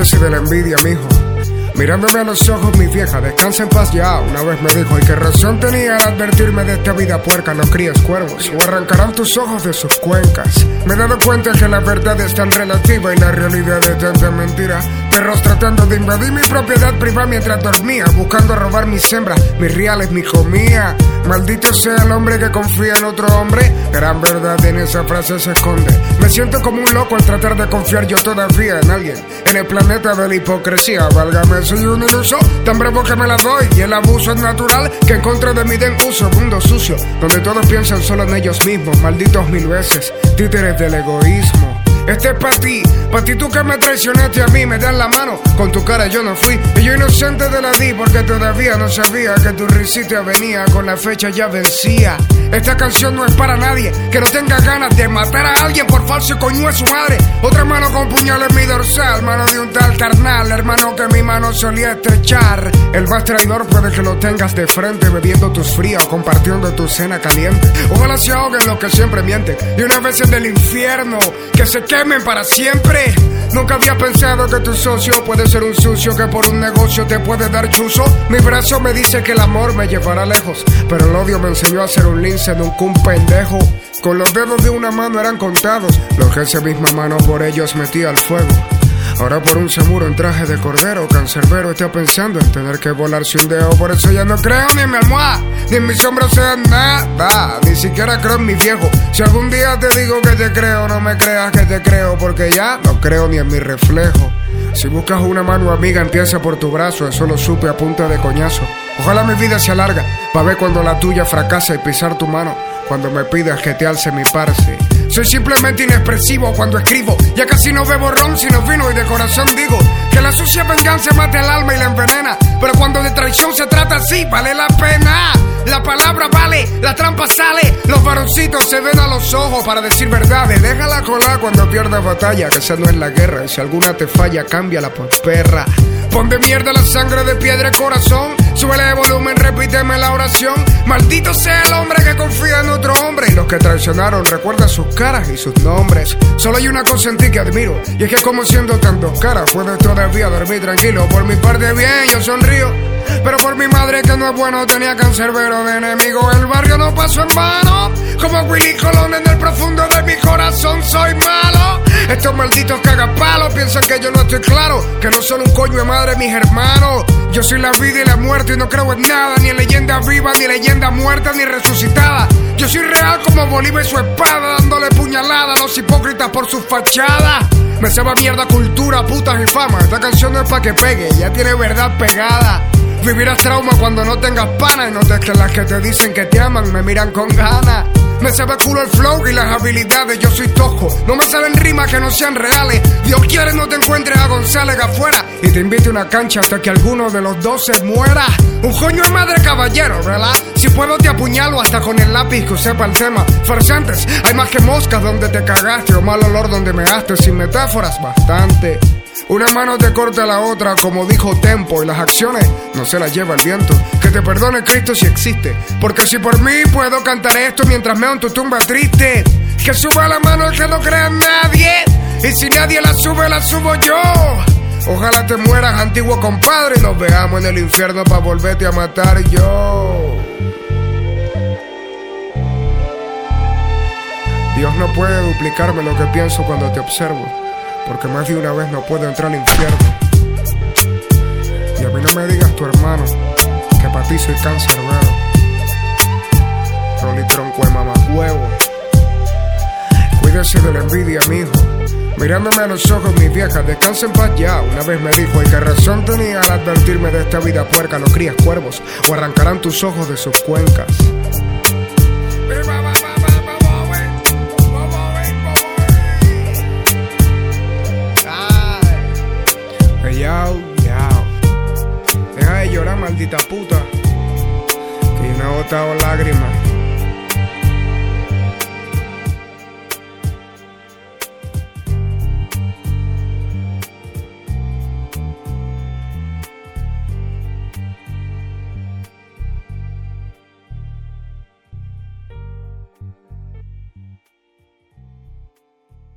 Cuídese de la envidia, mijo. Mirándome a los ojos, mi vieja, descansa en paz ya. Una vez me dijo, y qué razón tenía al advertirme de esta vida puerca, no críes cuervos, o arrancarán tus ojos de sus cuencas. Me he dado cuenta que la verdad es tan relativa y la realidad es tanta mentira. Perros tratando de invadir mi propiedad privada mientras dormía, buscando robar mis hembras, mis reales, mi comida. Maldito sea el hombre que confía en otro hombre. Gran verdad en esa frase se esconde. Me siento como un loco al tratar de confiar yo todavía en alguien. En el planeta de la hipocresía, válgame, soy un iluso, tan bravo que me la doy. Y el abuso es natural, que en contra de mí den uso. Mundo sucio, donde todos piensan solo en ellos mismos. Malditos mil veces, títeres del egoísmo. Este es pa' ti tú que me traicionaste a mí, me das la mano, con tu cara yo no fui, y yo inocente te la di porque todavía no sabía que tu risita venía, con la fecha ya vencía. Esta canción no es para nadie que no tenga ganas de matar a alguien por falso y coño es su madre. Otra mano con puñal en mi dorsal, mano de un tal carnal, hermano que mi mano solía estrechar. El más traidor puede que lo tengas de frente, bebiendo tus frías o compartiendo tu cena caliente. Ojalá se ahoguen los que siempre mienten, y una vez en el infierno, que se quemen para siempre. Nunca había pensado que tu socio puede ser un sucio que por un negocio te puede dar chuzo. Mi brazo me dice que el amor me llevará lejos, pero el odio me enseñó a ser un lince, nunca un pendejo. Con los dedos de una mano eran contados los que esa misma mano por ellos metía al fuego. Ahora por un seguro en traje de cordero, cancerbero está pensando en tener que volarse un dedo. Por eso ya no creo ni en mi almohada, ni en mis hombros sea nada, ni siquiera creo en mi viejo. Si algún día te digo que te creo, no me creas que te creo, porque ya no creo ni en mi reflejo. Si buscas una mano amiga, empieza por tu brazo, eso lo supe a punta de coñazo. Ojalá mi vida se alarga, pa' ver cuando la tuya fracasa y pisar tu mano, cuando me pidas que te alce mi parce. Soy simplemente inexpresivo cuando escribo, ya casi no bebo ron sino vino, y de corazón digo que la sucia venganza mate al alma y la envenena, pero cuando de traición se trata así, vale la pena. La palabra vale, la trampa sale, los varoncitos se ven a los ojos para decir verdades. Déjala colar cuando pierdas batalla, que esa no es la guerra, y si alguna te falla, cámbiala por perra. Pon de mierda la sangre de piedra y corazón, súbele de volumen, repíteme la oración. Maldito sea el hombre que confía en otro hombre, y los que traicionaron recuerdan sus caras y sus nombres. Solo hay una cosa en ti que admiro, y es que como siendo tan dos caras puedes todavía dormir tranquilo. Por mi parte bien, yo sonrío, pero por mi madre que no es bueno tenía cancerbero de enemigo. El barrio no pasó en vano, como Willy Colón en el profundo de mi corazón soy malo. Estos malditos cagapalos piensan que yo no estoy claro, que no son un coño de madre mis hermanos. Yo soy la vida y la muerte y no creo en nada, ni en leyenda viva, ni leyenda muerta, ni resucitada. Yo soy real como Bolívar y su espada, dándole puñalada a los hipócritas por su fachada. Me sabe a mierda cultura, putas y fama. Esta canción no es pa' que pegue, ya tiene verdad pegada. Vivirás trauma cuando no tengas pana y notes que las que te dicen que te aman me miran con ganas. Me sabe culo el flow y las habilidades, yo soy tosco, no me salen rimas que no sean reales. Dios quiere no te encuentres a González afuera y te invite a una cancha hasta que alguno de los dos se muera. Un coño de madre caballero, ¿verdad? Si puedo te apuñalo hasta con el lápiz que sepa el tema. Farsantes, hay más que moscas donde te cagaste o mal olor donde measte, sin metáforas bastante. Una mano te corta la otra, como dijo Tempo, y las acciones no se las lleva el viento. Que te perdone Cristo si existe, porque si por mí puedo cantar esto mientras meo en tu tumba triste. Que suba la mano el que no crea en nadie, y si nadie la subo yo. Ojalá te mueras, antiguo compadre, y nos veamos en el infierno pa' volverte a matar yo. Dios no puede duplicarme lo que pienso cuando te observo, porque más de una vez no puedo entrar al infierno. Y a mí no me digas tu hermano, que para ti soy cancerbero. Rolly tronco de mamahuevo. Cuídese de la envidia, mijo. Mirándome a los ojos, mis viejas, descansa en paz ya. Una vez me dijo, y qué razón tenía al advertirme de esta vida puerca, no crías cuervos, o arrancarán tus ojos de sus cuencas. Yao, yao. Deja de llorar, maldita puta, que yo no he botado lágrimas.